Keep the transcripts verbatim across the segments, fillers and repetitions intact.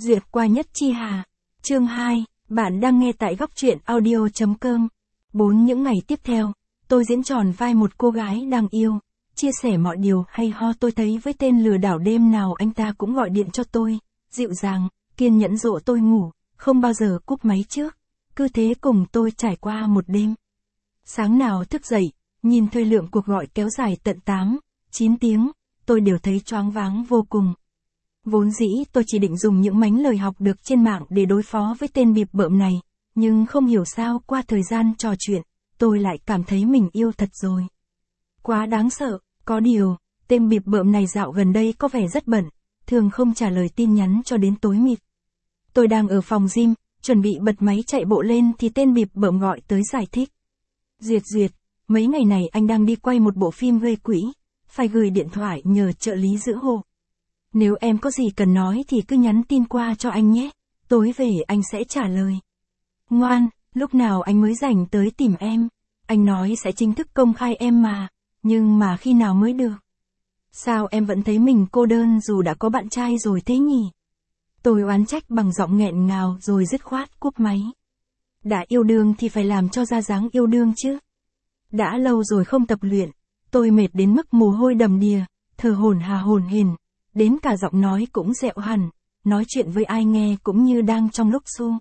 Duyệt qua Nhất Chi Hà. Chương hai, bạn đang nghe tại góc truyện audio chấm com. Bốn những ngày tiếp theo, tôi diễn tròn vai một cô gái đang yêu, chia sẻ mọi điều hay ho tôi thấy với tên lừa đảo. Đêm nào anh ta cũng gọi điện cho tôi, dịu dàng, kiên nhẫn dỗ tôi ngủ, không bao giờ cúp máy trước. Cứ thế cùng tôi trải qua một đêm. Sáng nào thức dậy, nhìn thời lượng cuộc gọi kéo dài tận tám, chín tiếng, tôi đều thấy choáng váng vô cùng. Vốn dĩ tôi chỉ định dùng những mánh lời học được trên mạng để đối phó với tên bịp bợm này, nhưng không hiểu sao qua thời gian trò chuyện, tôi lại cảm thấy mình yêu thật rồi. Quá đáng sợ, có điều, tên bịp bợm này dạo gần đây có vẻ rất bận, thường không trả lời tin nhắn cho đến tối mịt. Tôi đang ở phòng gym, chuẩn bị bật máy chạy bộ lên thì tên bịp bợm gọi tới giải thích. Duyệt Duyệt, mấy ngày này anh đang đi quay một bộ phim gây quỹ, phải gửi điện thoại nhờ trợ lý giữ hộ. Nếu em có gì cần nói thì cứ nhắn tin qua cho anh nhé, tối về anh sẽ trả lời. Ngoan, lúc nào anh mới rảnh tới tìm em? Anh nói sẽ chính thức công khai em mà, nhưng mà khi nào mới được? Sao em vẫn thấy mình cô đơn dù đã có bạn trai rồi thế nhỉ? Tôi oán trách bằng giọng nghẹn ngào rồi dứt khoát cúp máy. Đã yêu đương thì phải làm cho ra dáng yêu đương chứ. Đã lâu rồi không tập luyện, tôi mệt đến mức mồ hôi đầm đìa, thở hổn hà hổn hển, đến cả giọng nói cũng dẹo hẳn, nói chuyện với ai nghe cũng như đang trong lúc xu.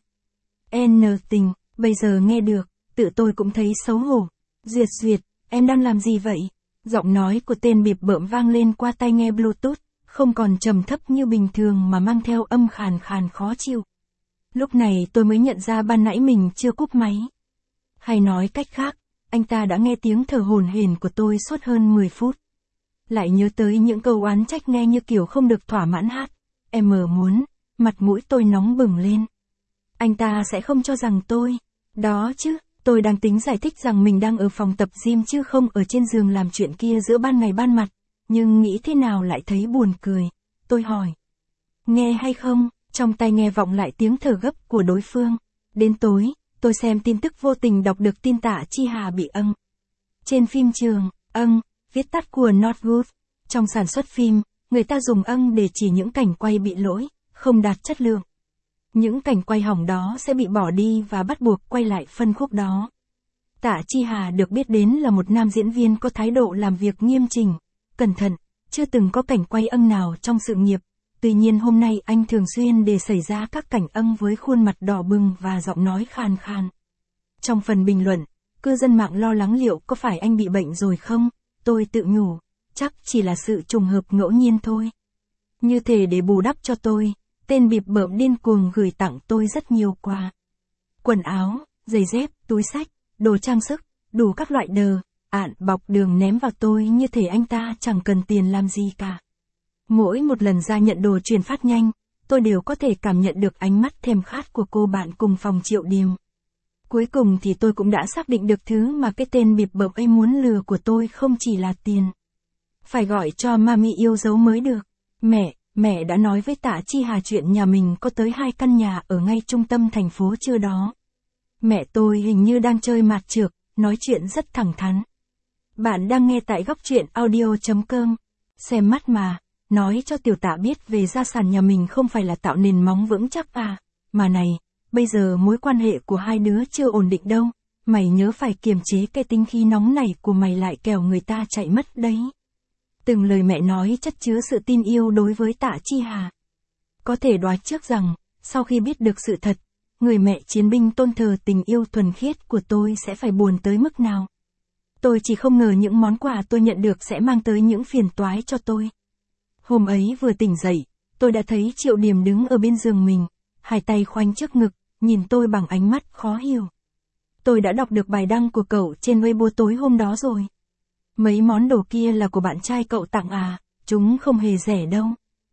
N tình, bây giờ nghe được, tự tôi cũng thấy xấu hổ. Duyệt Duyệt, em đang làm gì vậy? Giọng nói của tên bịp bợm vang lên qua tai nghe Bluetooth, không còn trầm thấp như bình thường mà mang theo âm khàn khàn khó chịu. Lúc này tôi mới nhận ra ban nãy mình chưa cúp máy. Hay nói cách khác, anh ta đã nghe tiếng thở hổn hển của tôi suốt hơn mười phút. Lại nhớ tới những câu oán trách nghe như kiểu không được thỏa mãn hát. Em mờ muốn, mặt mũi tôi nóng bừng lên. Anh ta sẽ không cho rằng tôi. Đó chứ, tôi đang tính giải thích rằng mình đang ở phòng tập gym chứ không ở trên giường làm chuyện kia giữa ban ngày ban mặt. Nhưng nghĩ thế nào lại thấy buồn cười. Tôi hỏi. Nghe hay không? Trong tai nghe vọng lại tiếng thở gấp của đối phương. Đến tối, tôi xem tin tức vô tình đọc được tin Tạ Chi Hà bị âng. Trên phim trường, âng, viết tắt của Not Good. Trong sản xuất phim, người ta dùng âng để chỉ những cảnh quay bị lỗi, không đạt chất lượng. Những cảnh quay hỏng đó sẽ bị bỏ đi và bắt buộc quay lại phân khúc đó. Tạ Chi Hà được biết đến là một nam diễn viên có thái độ làm việc nghiêm chỉnh, cẩn thận, chưa từng có cảnh quay âng nào trong sự nghiệp. Tuy nhiên hôm nay anh thường xuyên để xảy ra các cảnh âng với khuôn mặt đỏ bừng và giọng nói khàn khàn. Trong phần bình luận, cư dân mạng lo lắng liệu có phải anh bị bệnh rồi không? Tôi tự nhủ, chắc chỉ là sự trùng hợp ngẫu nhiên thôi. Như thể để bù đắp cho tôi, tên bịp bợm điên cuồng gửi tặng tôi rất nhiều quà. Quần áo, giày dép, túi xách, đồ trang sức, đủ các loại đờ, ạn bọc đường ném vào tôi như thể anh ta chẳng cần tiền làm gì cả. Mỗi một lần ra nhận đồ chuyển phát nhanh, tôi đều có thể cảm nhận được ánh mắt thèm khát của cô bạn cùng phòng Triệu Điềm. Cuối cùng thì tôi cũng đã xác định được thứ mà cái tên bịp bợm ấy muốn lừa của tôi không chỉ là tiền. Phải gọi cho mami yêu dấu mới được. Mẹ, mẹ đã nói với Tạ Chi Hà chuyện nhà mình có tới hai căn nhà ở ngay trung tâm thành phố chưa đó. Mẹ tôi hình như đang chơi mạt trược, nói chuyện rất thẳng thắn. Bạn đang nghe tại góc truyện audio chấm com. Xem mắt mà, nói cho tiểu Tạ biết về gia sản nhà mình không phải là tạo nền móng vững chắc à. Mà này, bây giờ mối quan hệ của hai đứa chưa ổn định đâu. Mày nhớ phải kiềm chế cái tính khí nóng này của mày lại kẻo người ta chạy mất đấy. Từng lời mẹ nói chất chứa sự tin yêu đối với Tạ Chi Hà. Có thể đoán trước rằng, sau khi biết được sự thật, người mẹ chiến binh tôn thờ tình yêu thuần khiết của tôi sẽ phải buồn tới mức nào. Tôi chỉ không ngờ những món quà tôi nhận được sẽ mang tới những phiền toái cho tôi. Hôm ấy vừa tỉnh dậy, tôi đã thấy Triệu Điềm đứng ở bên giường mình, hai tay khoanh trước ngực, nhìn tôi bằng ánh mắt khó hiểu. Tôi đã đọc được bài đăng của cậu trên Weibo tối hôm đó rồi. Mấy món đồ kia là của bạn trai cậu tặng à, chúng không hề rẻ đâu.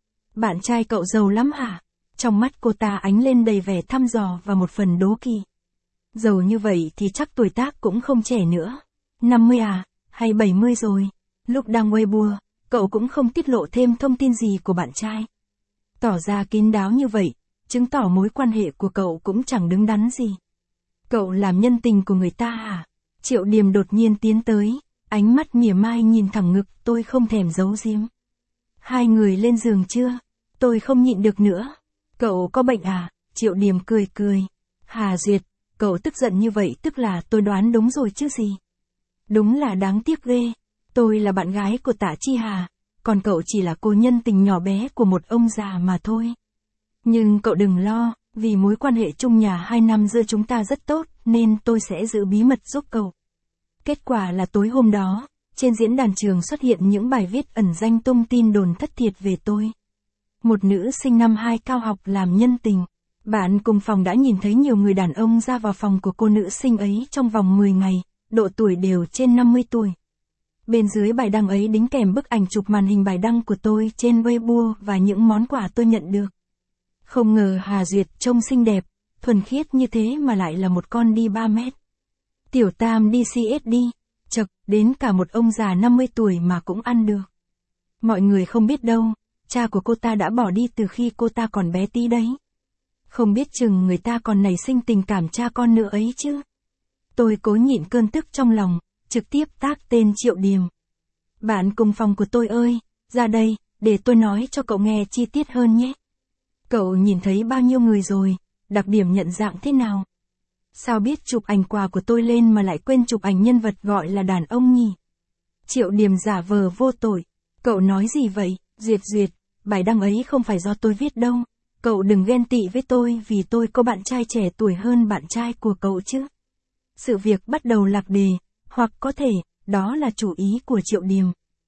Bạn trai cậu giàu lắm hả? Trong mắt cô ta ánh lên đầy vẻ thăm dò và một phần đố kỵ. Giàu như vậy thì chắc tuổi tác cũng không trẻ nữa. năm mươi à, hay bảy mươi rồi. Lúc đang Weibo, cậu cũng không tiết lộ thêm thông tin gì của bạn trai. Tỏ ra kín đáo như vậy, chứng tỏ mối quan hệ của cậu cũng chẳng đứng đắn gì. Cậu làm nhân tình của người ta à? Triệu Điềm đột nhiên tiến tới, ánh mắt mỉa mai nhìn thẳng ngực tôi không thèm giấu giếm. Hai người lên giường chưa? Tôi không nhịn được nữa. Cậu có bệnh à? Triệu Điềm cười cười. Hà Duyệt, cậu tức giận như vậy tức là tôi đoán đúng rồi chứ gì. Đúng là đáng tiếc ghê. Tôi là bạn gái của Tạ Chi Hà, còn cậu chỉ là cô nhân tình nhỏ bé của một ông già mà thôi. Nhưng cậu đừng lo, vì mối quan hệ chung nhà hai năm giữa chúng ta rất tốt, nên tôi sẽ giữ bí mật giúp cậu. Kết quả là tối hôm đó, trên diễn đàn trường xuất hiện những bài viết ẩn danh tung tin đồn thất thiệt về tôi. Một nữ sinh năm hai cao học làm nhân tình. Bạn cùng phòng đã nhìn thấy nhiều người đàn ông ra vào phòng của cô nữ sinh ấy trong vòng mười ngày, độ tuổi đều trên năm mươi tuổi. Bên dưới bài đăng ấy đính kèm bức ảnh chụp màn hình bài đăng của tôi trên Weibo và những món quà tôi nhận được. Không ngờ Hà Duyệt trông xinh đẹp, thuần khiết như thế mà lại là một con đi ba mét. Tiểu tam đi xê ét đi, chật, đến cả một ông già năm mươi tuổi mà cũng ăn được. Mọi người không biết đâu, cha của cô ta đã bỏ đi từ khi cô ta còn bé tí đấy. Không biết chừng người ta còn nảy sinh tình cảm cha con nữa ấy chứ. Tôi cố nhịn cơn tức trong lòng, trực tiếp tác tên Triệu Điềm. Bạn cùng phòng của tôi ơi, ra đây, để tôi nói cho cậu nghe chi tiết hơn nhé. Cậu nhìn thấy bao nhiêu người rồi, đặc điểm nhận dạng thế nào? Sao biết chụp ảnh quà của tôi lên mà lại quên chụp ảnh nhân vật gọi là đàn ông nhỉ? Triệu Điềm giả vờ vô tội. Cậu nói gì vậy, Duyệt Duyệt, bài đăng ấy không phải do tôi viết đâu. Cậu đừng ghen tị với tôi vì tôi có bạn trai trẻ tuổi hơn bạn trai của cậu chứ. Sự việc bắt đầu lạc đề, hoặc có thể, đó là chủ ý của Triệu Điềm.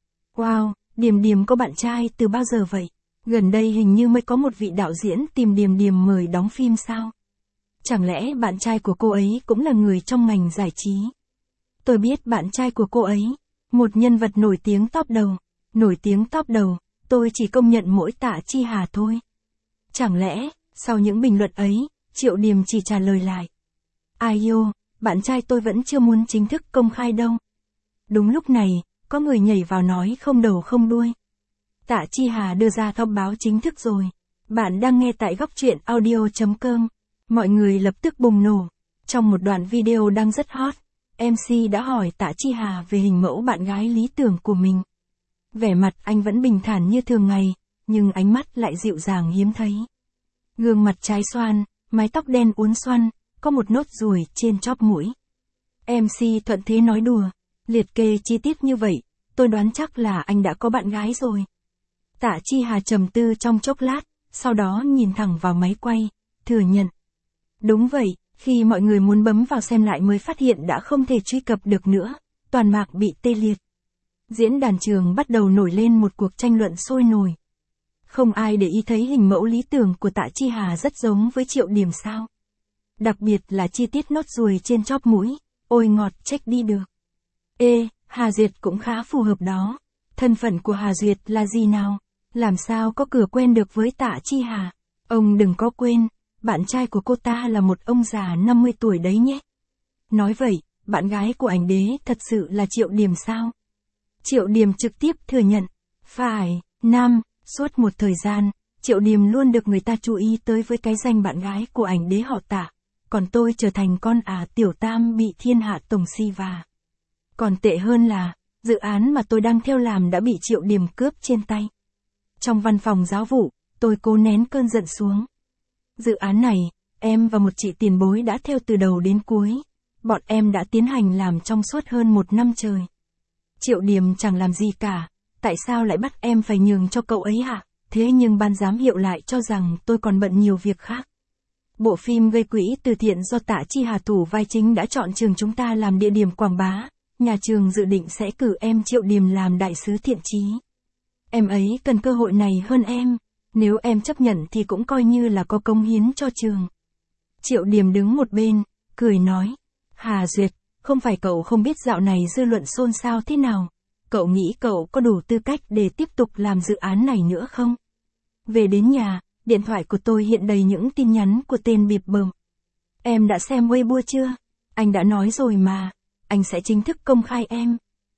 Wow, Điềm Điềm có bạn trai từ bao giờ vậy? Gần đây hình như mới có một vị đạo diễn tìm Điềm Điềm mời đóng phim sao? Chẳng lẽ bạn trai của cô ấy cũng là người trong ngành giải trí? Tôi biết bạn trai của cô ấy, một nhân vật nổi tiếng top đầu. Nổi tiếng top đầu, tôi chỉ công nhận mỗi Tạ Chi Hà thôi. Chẳng lẽ, sau những bình luận ấy, Triệu Điềm chỉ trả lời lại. Ai yêu, bạn trai tôi vẫn chưa muốn chính thức công khai đâu. Đúng lúc này, có người nhảy vào nói không đầu không đuôi. Tạ Chi Hà đưa ra thông báo chính thức rồi. Bạn đang nghe tại góc truyện audio chấm com. Mọi người lập tức bùng nổ. Trong một đoạn video đang rất hot, em xê đã hỏi Tạ Chi Hà về hình mẫu bạn gái lý tưởng của mình. Vẻ mặt anh vẫn bình thản như thường ngày, nhưng ánh mắt lại dịu dàng hiếm thấy. Gương mặt trái xoan, mái tóc đen uốn xoăn, có một nốt ruồi trên chóp mũi. em xê thuận thế nói đùa, liệt kê chi tiết như vậy, tôi đoán chắc là anh đã có bạn gái rồi. Tạ Chi Hà trầm tư trong chốc lát, sau đó nhìn thẳng vào máy quay, thừa nhận. Đúng vậy, khi mọi người muốn bấm vào xem lại mới phát hiện đã không thể truy cập được nữa, toàn mạng bị tê liệt. Diễn đàn trường bắt đầu nổi lên một cuộc tranh luận sôi nổi. Không ai để ý thấy hình mẫu lý tưởng của Tạ Chi Hà rất giống với Triệu Điềm sao. Đặc biệt là chi tiết nốt ruồi trên chóp mũi, ôi ngọt trách đi được. Ê, Hà Duyệt cũng khá phù hợp đó. Thân phận của Hà Duyệt là gì nào? Làm sao có cửa quen được với Tạ Chi Hà? Ông đừng có quên, bạn trai của cô ta là một ông già năm mươi tuổi đấy nhé. Nói vậy, bạn gái của ảnh đế thật sự là Triệu Điềm sao? Triệu Điềm trực tiếp thừa nhận. Phải, Nam, suốt một thời gian, Triệu Điềm luôn được người ta chú ý tới với cái danh bạn gái của ảnh đế họ Tạ. Còn tôi trở thành con ả tiểu tam bị thiên hạ tổng si và. Còn tệ hơn là, dự án mà tôi đang theo làm đã bị Triệu Điềm cướp trên tay. Trong văn phòng giáo vụ, tôi cố nén cơn giận xuống. Dự án này, em và một chị tiền bối đã theo từ đầu đến cuối. Bọn em đã tiến hành làm trong suốt hơn một năm trời. Triệu Điềm chẳng làm gì cả, tại sao lại bắt em phải nhường cho cậu ấy hả? Thế nhưng ban giám hiệu lại cho rằng tôi còn bận nhiều việc khác. Bộ phim gây quỹ từ thiện do Tạ Chi Hà thủ vai chính đã chọn trường chúng ta làm địa điểm quảng bá. Nhà trường dự định sẽ cử em Triệu Điềm làm đại sứ thiện chí. Em ấy cần cơ hội này hơn em, nếu em chấp nhận thì cũng coi như là có cống hiến cho trường. Triệu Điềm đứng một bên, cười nói. Hà Duyệt, không phải cậu không biết dạo này dư luận xôn xao thế nào. Cậu nghĩ cậu có đủ tư cách để tiếp tục làm dự án này nữa không? Về đến nhà, điện thoại của tôi hiện đầy những tin nhắn của tên bịp bợm. Em đã xem Weibo chưa? Anh đã nói rồi mà, anh sẽ chính thức công khai em.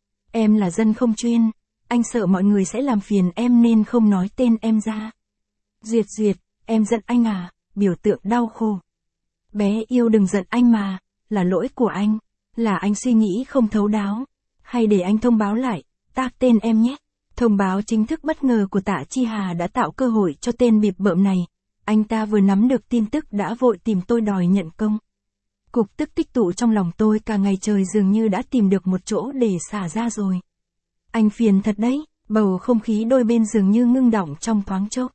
Em là dân không chuyên, anh sợ mọi người sẽ làm phiền em nên không nói tên em ra. Duyệt Duyệt, em giận anh à? Biểu tượng đau khổ. Bé yêu đừng giận anh mà, là lỗi của anh, là anh suy nghĩ không thấu đáo. Hay để anh thông báo lại, tag tên em nhé. Thông báo chính thức bất ngờ của Tạ Chi Hà đã tạo cơ hội cho tên bịp bợm này, anh ta vừa nắm được tin tức đã vội tìm tôi đòi nhận công. Cục tức tích tụ trong lòng tôi cả ngày trời dường như đã tìm được một chỗ để xả ra rồi. Anh phiền thật đấy, bầu không khí đôi bên dường như ngưng đọng trong thoáng chốc.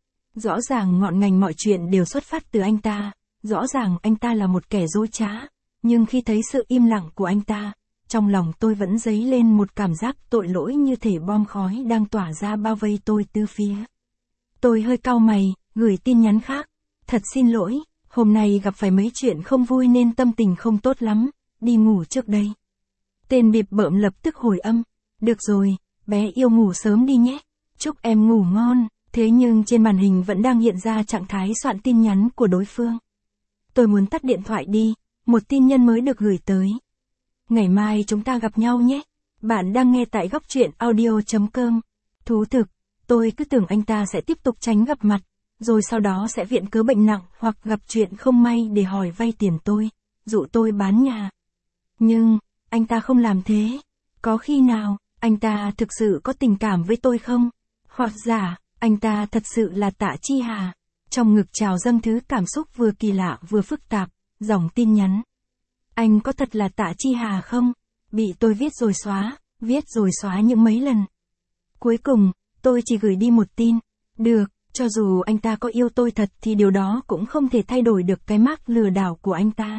Rõ ràng ngọn ngành mọi chuyện đều xuất phát từ anh ta, rõ ràng anh ta là một kẻ dối trá, nhưng khi thấy sự im lặng của anh ta, trong lòng tôi vẫn dấy lên một cảm giác tội lỗi như thể bom khói đang tỏa ra bao vây tôi từ phía. Tôi hơi cau mày, gửi tin nhắn khác. Thật xin lỗi, hôm nay gặp phải mấy chuyện không vui nên tâm tình không tốt lắm, đi ngủ trước đây. Tên bịp bợm lập tức hồi âm. Được rồi, bé yêu ngủ sớm đi nhé. Chúc em ngủ ngon. Thế nhưng trên màn hình vẫn đang hiện ra trạng thái soạn tin nhắn của đối phương. Tôi muốn tắt điện thoại đi, một tin nhân mới được gửi tới. Ngày mai chúng ta gặp nhau nhé. Bạn đang nghe tại góc truyện audio chấm com. Thú thực, tôi cứ tưởng anh ta sẽ tiếp tục tránh gặp mặt, rồi sau đó sẽ viện cớ bệnh nặng hoặc gặp chuyện không may để hỏi vay tiền tôi, dụ tôi bán nhà. Nhưng, anh ta không làm thế. Có khi nào, anh ta thực sự có tình cảm với tôi không? Hoặc giả, anh ta thật sự là Tạ Chi Hà. Trong ngực trào dâng thứ cảm xúc vừa kỳ lạ vừa phức tạp, dòng tin nhắn. Anh có thật là Tạ Chi Hà không? Bị tôi viết rồi xóa, viết rồi xóa những mấy lần. Cuối cùng, tôi chỉ gửi đi một tin. Được, cho dù anh ta có yêu tôi thật thì điều đó cũng không thể thay đổi được cái mác lừa đảo của anh ta.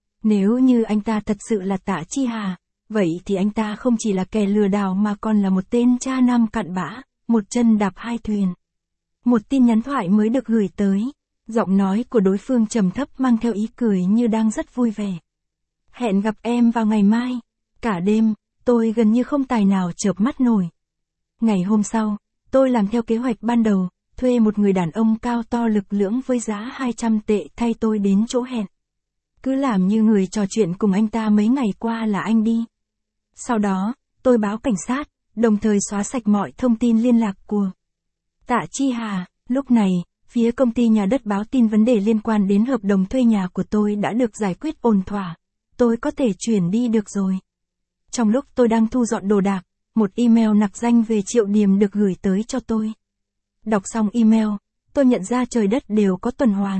Nếu như anh ta thật sự là Tạ Chi Hà, vậy thì anh ta không chỉ là kẻ lừa đảo mà còn là một tên cha nam cặn bã, một chân đạp hai thuyền. Một tin nhắn thoại mới được gửi tới. Giọng nói của đối phương trầm thấp mang theo ý cười như đang rất vui vẻ. Hẹn gặp em vào ngày mai. Cả đêm, tôi gần như không tài nào chợp mắt nổi. Ngày hôm sau, tôi làm theo kế hoạch ban đầu, thuê một người đàn ông cao to lực lưỡng với giá hai trăm tệ thay tôi đến chỗ hẹn. Cứ làm như người trò chuyện cùng anh ta mấy ngày qua là anh đi. Sau đó, tôi báo cảnh sát, đồng thời xóa sạch mọi thông tin liên lạc của Tạ Chi Hà. Lúc này, phía công ty nhà đất báo tin vấn đề liên quan đến hợp đồng thuê nhà của tôi đã được giải quyết ổn thỏa. Tôi có thể chuyển đi được rồi. Trong lúc tôi đang thu dọn đồ đạc, một email nặc danh về Triệu Điềm được gửi tới cho tôi. Đọc xong email, tôi nhận ra trời đất đều có tuần hoàn.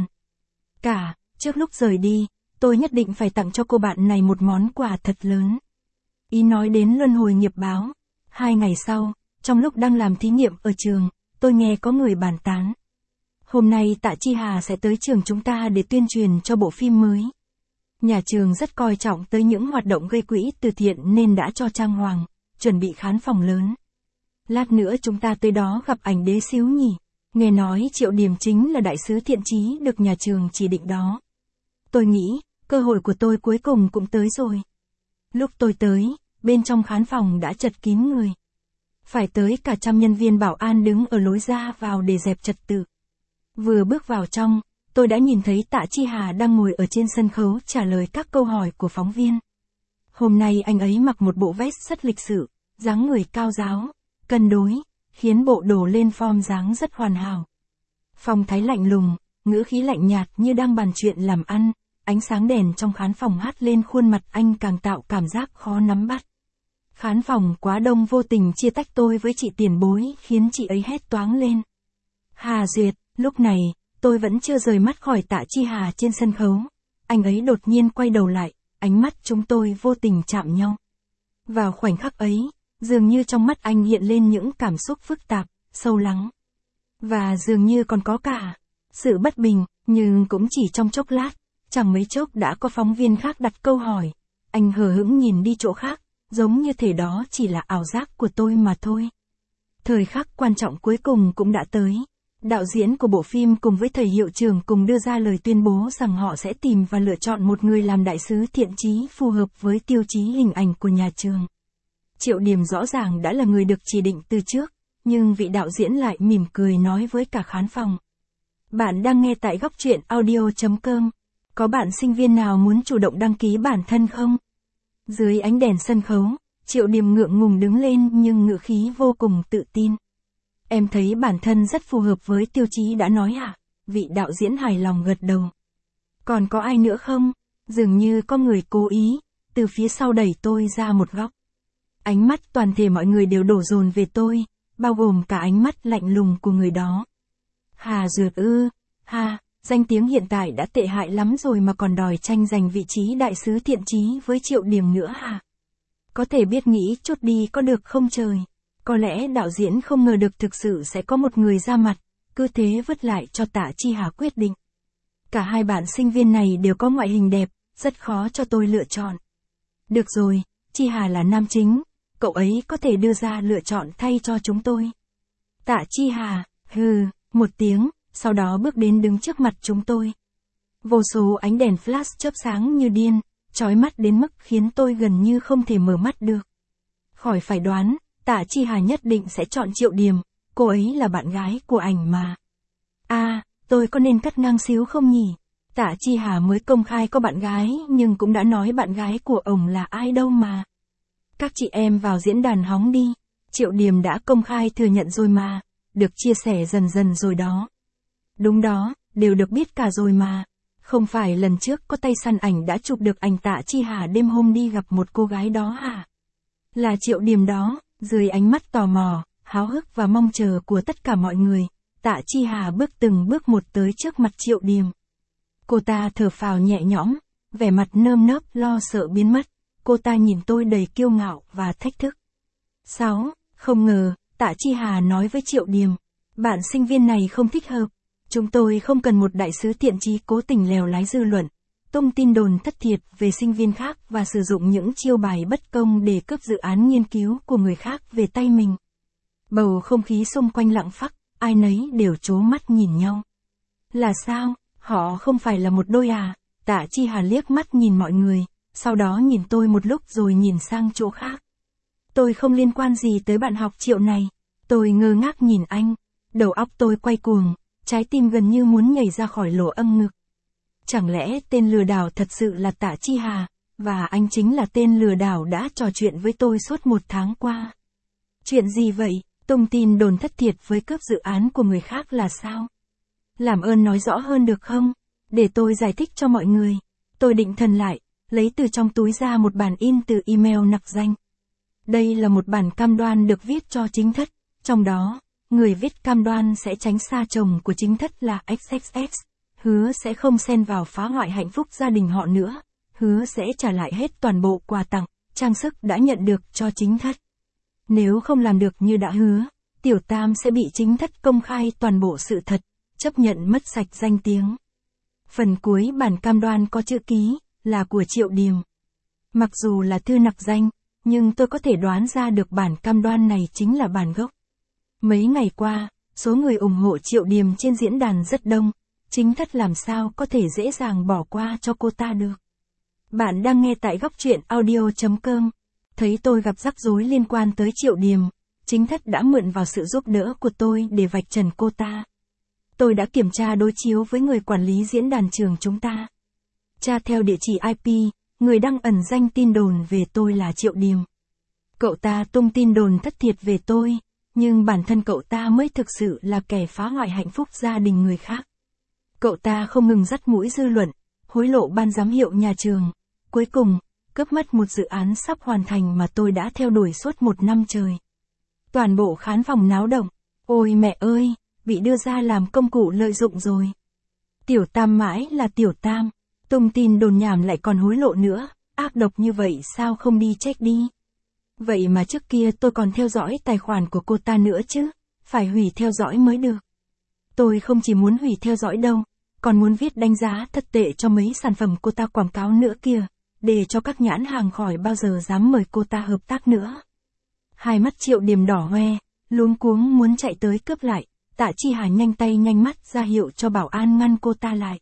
Cả, trước lúc rời đi, tôi nhất định phải tặng cho cô bạn này một món quà thật lớn. Ý nói đến luân hồi nghiệp báo. Hai ngày sau, trong lúc đang làm thí nghiệm ở trường, tôi nghe có người bàn tán. Hôm nay Tạ Chi Hà sẽ tới trường chúng ta để tuyên truyền cho bộ phim mới. Nhà trường rất coi trọng tới những hoạt động gây quỹ từ thiện nên đã cho trang hoàng, chuẩn bị khán phòng lớn. Lát nữa chúng ta tới đó gặp ảnh đế xíu nhỉ. Nghe nói Triệu Điềm chính là đại sứ thiện chí được nhà trường chỉ định đó. Tôi nghĩ, cơ hội của tôi cuối cùng cũng tới rồi. Lúc tôi tới, bên trong khán phòng đã chật kín người. Phải tới cả trăm nhân viên bảo an đứng ở lối ra vào để dẹp trật tự. Vừa bước vào trong, tôi đã nhìn thấy Tạ Chi Hà đang ngồi ở trên sân khấu trả lời các câu hỏi của phóng viên. Hôm nay anh ấy mặc một bộ vest rất lịch sự, dáng người cao ráo, cân đối, khiến bộ đồ lên form dáng rất hoàn hảo. Phong thái lạnh lùng, ngữ khí lạnh nhạt như đang bàn chuyện làm ăn, ánh sáng đèn trong khán phòng hắt lên khuôn mặt anh càng tạo cảm giác khó nắm bắt. Khán phòng quá đông vô tình chia tách tôi với chị tiền bối khiến chị ấy hét toáng lên. Hà Duyệt, lúc này, tôi vẫn chưa rời mắt khỏi Tạ Chi Hà trên sân khấu. Anh ấy đột nhiên quay đầu lại, ánh mắt chúng tôi vô tình chạm nhau. Vào khoảnh khắc ấy, dường như trong mắt anh hiện lên những cảm xúc phức tạp, sâu lắng. Và dường như còn có cả sự bất bình, nhưng cũng chỉ trong chốc lát, chẳng mấy chốc đã có phóng viên khác đặt câu hỏi. Anh hờ hững nhìn đi chỗ khác, giống như thể đó chỉ là ảo giác của tôi mà thôi. Thời khắc quan trọng cuối cùng cũng đã tới. Đạo diễn của bộ phim cùng với thầy hiệu trưởng cùng đưa ra lời tuyên bố rằng họ sẽ tìm và lựa chọn một người làm đại sứ thiện chí phù hợp với tiêu chí hình ảnh của nhà trường. Triệu Điềm rõ ràng đã là người được chỉ định từ trước, nhưng vị đạo diễn lại mỉm cười nói với cả khán phòng. Bạn đang nghe tại góc truyện audio chấm com. Có bạn sinh viên nào muốn chủ động đăng ký bản thân không? Dưới ánh đèn sân khấu, Triệu Điềm ngượng ngùng đứng lên nhưng ngữ khí vô cùng tự tin. Em thấy bản thân rất phù hợp với tiêu chí đã nói ạ. Vị đạo diễn hài lòng gật đầu. Còn có ai nữa không? Dường như có người cố ý, từ phía sau đẩy tôi ra một góc. Ánh mắt toàn thể mọi người đều đổ dồn về tôi, bao gồm cả ánh mắt lạnh lùng của người đó. Hà Duyệt ư, Ha, danh tiếng hiện tại đã tệ hại lắm rồi mà còn đòi tranh giành vị trí đại sứ thiện chí với Triệu Điềm nữa hả? Có thể biết nghĩ chút đi có được không trời? Có lẽ đạo diễn không ngờ được thực sự sẽ có một người ra mặt, cứ thế vứt lại cho Tạ Chi Hà quyết định. Cả hai bạn sinh viên này đều có ngoại hình đẹp, rất khó cho tôi lựa chọn. Được rồi, Chi Hà là nam chính, cậu ấy có thể đưa ra lựa chọn thay cho chúng tôi. Tạ Chi Hà, hừ, một tiếng, sau đó bước đến đứng trước mặt chúng tôi. Vô số ánh đèn flash chớp sáng như điên, chói mắt đến mức khiến tôi gần như không thể mở mắt được. Khỏi phải đoán, Tạ Chi Hà nhất định sẽ chọn Triệu Điềm, cô ấy là bạn gái của ảnh mà. À, tôi có nên cắt ngang xíu không nhỉ? Tạ Chi Hà mới công khai có bạn gái nhưng cũng đã nói bạn gái của ổng là ai đâu mà. Các chị em vào diễn đàn hóng đi, Triệu Điềm đã công khai thừa nhận rồi mà, được chia sẻ dần dần rồi đó. Đúng đó, đều được biết cả rồi mà. Không phải lần trước có tay săn ảnh đã chụp được ảnh Tạ Chi Hà đêm hôm đi gặp một cô gái đó hả? Là Triệu Điềm đó, dưới ánh mắt tò mò, háo hức và mong chờ của tất cả mọi người, Tạ Chi Hà bước từng bước một tới trước mặt Triệu Điềm. Cô ta thở phào nhẹ nhõm, vẻ mặt nơm nớp lo sợ biến mất, cô ta nhìn tôi đầy kiêu ngạo và thách thức. Sáu, không ngờ, Tạ Chi Hà nói với Triệu Điềm, bạn sinh viên này không thích hợp. Chúng tôi không cần một đại sứ thiện chí cố tình lèo lái dư luận, tung tin đồn thất thiệt về sinh viên khác và sử dụng những chiêu bài bất công để cướp dự án nghiên cứu của người khác về tay mình. Bầu không khí xung quanh lặng phắc, ai nấy đều trố mắt nhìn nhau. Là sao, họ không phải là một đôi à? Tạ Chi Hà liếc mắt nhìn mọi người, sau đó nhìn tôi một lúc rồi nhìn sang chỗ khác. Tôi không liên quan gì tới bạn học Triệu này. Tôi ngơ ngác nhìn anh, đầu óc tôi quay cuồng. Trái tim gần như muốn nhảy ra khỏi lỗ âm ngực. Chẳng lẽ tên lừa đảo thật sự là Tạ Chi Hà, và anh chính là tên lừa đảo đã trò chuyện với tôi suốt một tháng qua? Chuyện gì vậy, tung tin đồn thất thiệt với cướp dự án của người khác là sao? Làm ơn nói rõ hơn được không? Để tôi giải thích cho mọi người. Tôi định thần lại, lấy từ trong túi ra một bản in từ email nặc danh. Đây là một bản cam đoan được viết cho chính thất, trong đó, người viết cam đoan sẽ tránh xa chồng của chính thất là ích ích ích, hứa sẽ không xen vào phá hoại hạnh phúc gia đình họ nữa, hứa sẽ trả lại hết toàn bộ quà tặng, trang sức đã nhận được cho chính thất. Nếu không làm được như đã hứa, Tiểu Tam sẽ bị chính thất công khai toàn bộ sự thật, chấp nhận mất sạch danh tiếng. Phần cuối bản cam đoan có chữ ký, là của Triệu Điềm. Mặc dù là thư nặc danh, nhưng tôi có thể đoán ra được bản cam đoan này chính là bản gốc. Mấy ngày qua, số người ủng hộ Triệu Điềm trên diễn đàn rất đông, chính thất làm sao có thể dễ dàng bỏ qua cho cô ta được. Bạn đang nghe tại góc truyện audio chấm com. Thấy tôi gặp rắc rối liên quan tới Triệu Điềm, chính thất đã mượn vào sự giúp đỡ của tôi để vạch trần cô ta. Tôi đã kiểm tra đối chiếu với người quản lý diễn đàn trường chúng ta. Tra theo địa chỉ i pê, người đăng ẩn danh tin đồn về tôi là Triệu Điềm. Cậu ta tung tin đồn thất thiệt về tôi, nhưng bản thân cậu ta mới thực sự là kẻ phá hoại hạnh phúc gia đình người khác. Cậu ta không ngừng dắt mũi dư luận, hối lộ ban giám hiệu nhà trường, cuối cùng, cướp mất một dự án sắp hoàn thành mà tôi đã theo đuổi suốt một năm trời. Toàn bộ khán phòng náo động, ôi mẹ ơi, bị đưa ra làm công cụ lợi dụng rồi. Tiểu Tam mãi là Tiểu Tam, tung tin đồn nhảm lại còn hối lộ nữa, ác độc như vậy sao không đi check đi. Vậy mà trước kia tôi còn theo dõi tài khoản của cô ta nữa chứ, phải hủy theo dõi mới được. Tôi không chỉ muốn hủy theo dõi đâu, còn muốn viết đánh giá thật tệ cho mấy sản phẩm cô ta quảng cáo nữa kìa, để cho các nhãn hàng khỏi bao giờ dám mời cô ta hợp tác nữa. Hai mắt Triệu Điềm đỏ hoe, luống cuống muốn chạy tới cướp lại, Tạ Chi Hà nhanh tay nhanh mắt ra hiệu cho bảo an ngăn cô ta lại.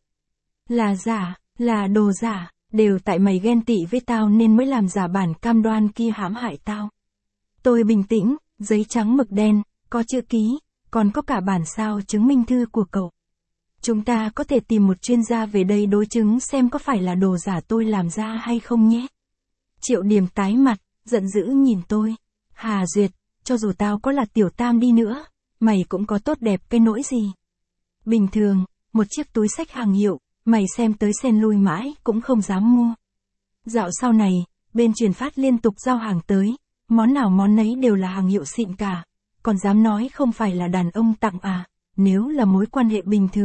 Là giả, là đồ giả, đều tại mày ghen tị với tao nên mới làm giả bản cam đoan kia hãm hại tao. Tôi bình tĩnh, giấy trắng mực đen, có chữ ký, còn có cả bản sao chứng minh thư của cậu. Chúng ta có thể tìm một chuyên gia về đây đối chứng xem có phải là đồ giả tôi làm ra hay không nhé. Triệu Điềm tái mặt, giận dữ nhìn tôi. Hà Duyệt, cho dù tao có là Tiểu Tam đi nữa, mày cũng có tốt đẹp cái nỗi gì. Bình thường, một chiếc túi xách hàng hiệu, mày xem tới sen lui mãi cũng không dám mua. Dạo sau này, bên truyền phát liên tục giao hàng tới, món nào món nấy đều là hàng hiệu xịn cả, còn dám nói không phải là đàn ông tặng à, nếu là mối quan hệ bình thường,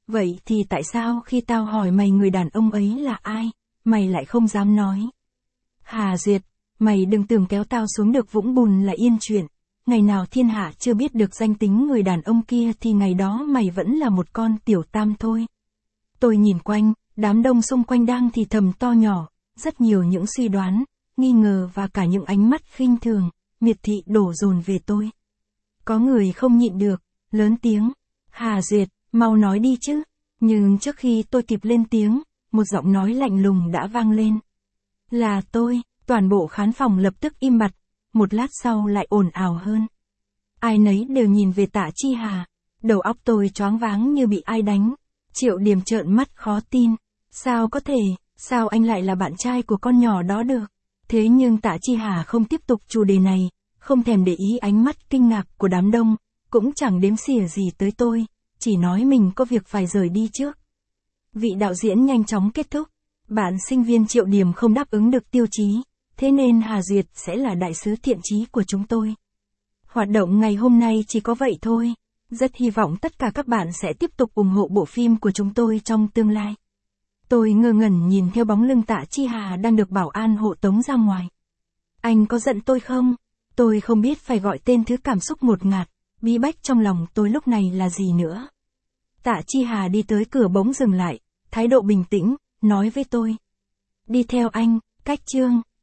Vậy thì tại sao khi tao hỏi mày người đàn ông ấy là ai, mày lại không dám nói? Hà Duyệt, mày đừng tưởng kéo tao xuống được vũng bùn là yên chuyện. Ngày nào thiên hạ chưa biết được danh tính người đàn ông kia thì ngày đó mày vẫn là một con tiểu tam thôi. Tôi nhìn quanh, đám đông xung quanh đang thì thầm to nhỏ, rất nhiều những suy đoán, nghi ngờ và cả những ánh mắt khinh thường, miệt thị đổ dồn về tôi. Có người không nhịn được, lớn tiếng, Hà Duyệt, mau nói đi chứ. Nhưng trước khi tôi kịp lên tiếng, một giọng nói lạnh lùng đã vang lên. Là tôi, toàn bộ khán phòng lập tức im bặt, một lát sau lại ồn ào hơn. Ai nấy đều nhìn về Tạ Chi Hà, đầu óc tôi choáng váng như bị ai đánh. Triệu Điểm trợn mắt khó tin, sao có thể, sao anh lại là bạn trai của con nhỏ đó được? Thế nhưng Tạ Chi Hà không tiếp tục chủ đề này, không thèm để ý ánh mắt kinh ngạc của đám đông, cũng chẳng đếm xỉa gì tới tôi, chỉ nói mình có việc phải rời đi trước. Vị đạo diễn nhanh chóng kết thúc, bạn sinh viên Triệu Điểm không đáp ứng được tiêu chí, thế nên Hà Duyệt sẽ là đại sứ thiện chí của chúng tôi. Hoạt động ngày hôm nay chỉ có vậy thôi, rất hy vọng tất cả các bạn sẽ tiếp tục ủng hộ bộ phim của chúng tôi trong tương lai. Tôi ngơ ngẩn nhìn theo bóng lưng Tạ Chi Hà đang được bảo an hộ tống ra ngoài. Anh có giận tôi không? Tôi không biết phải gọi tên thứ cảm xúc ngột ngạt, bí bách trong lòng tôi lúc này là gì nữa. Tạ Chi Hà đi tới cửa bỗng dừng lại, thái độ bình tĩnh, nói với tôi. Đi theo anh, Cách Chương.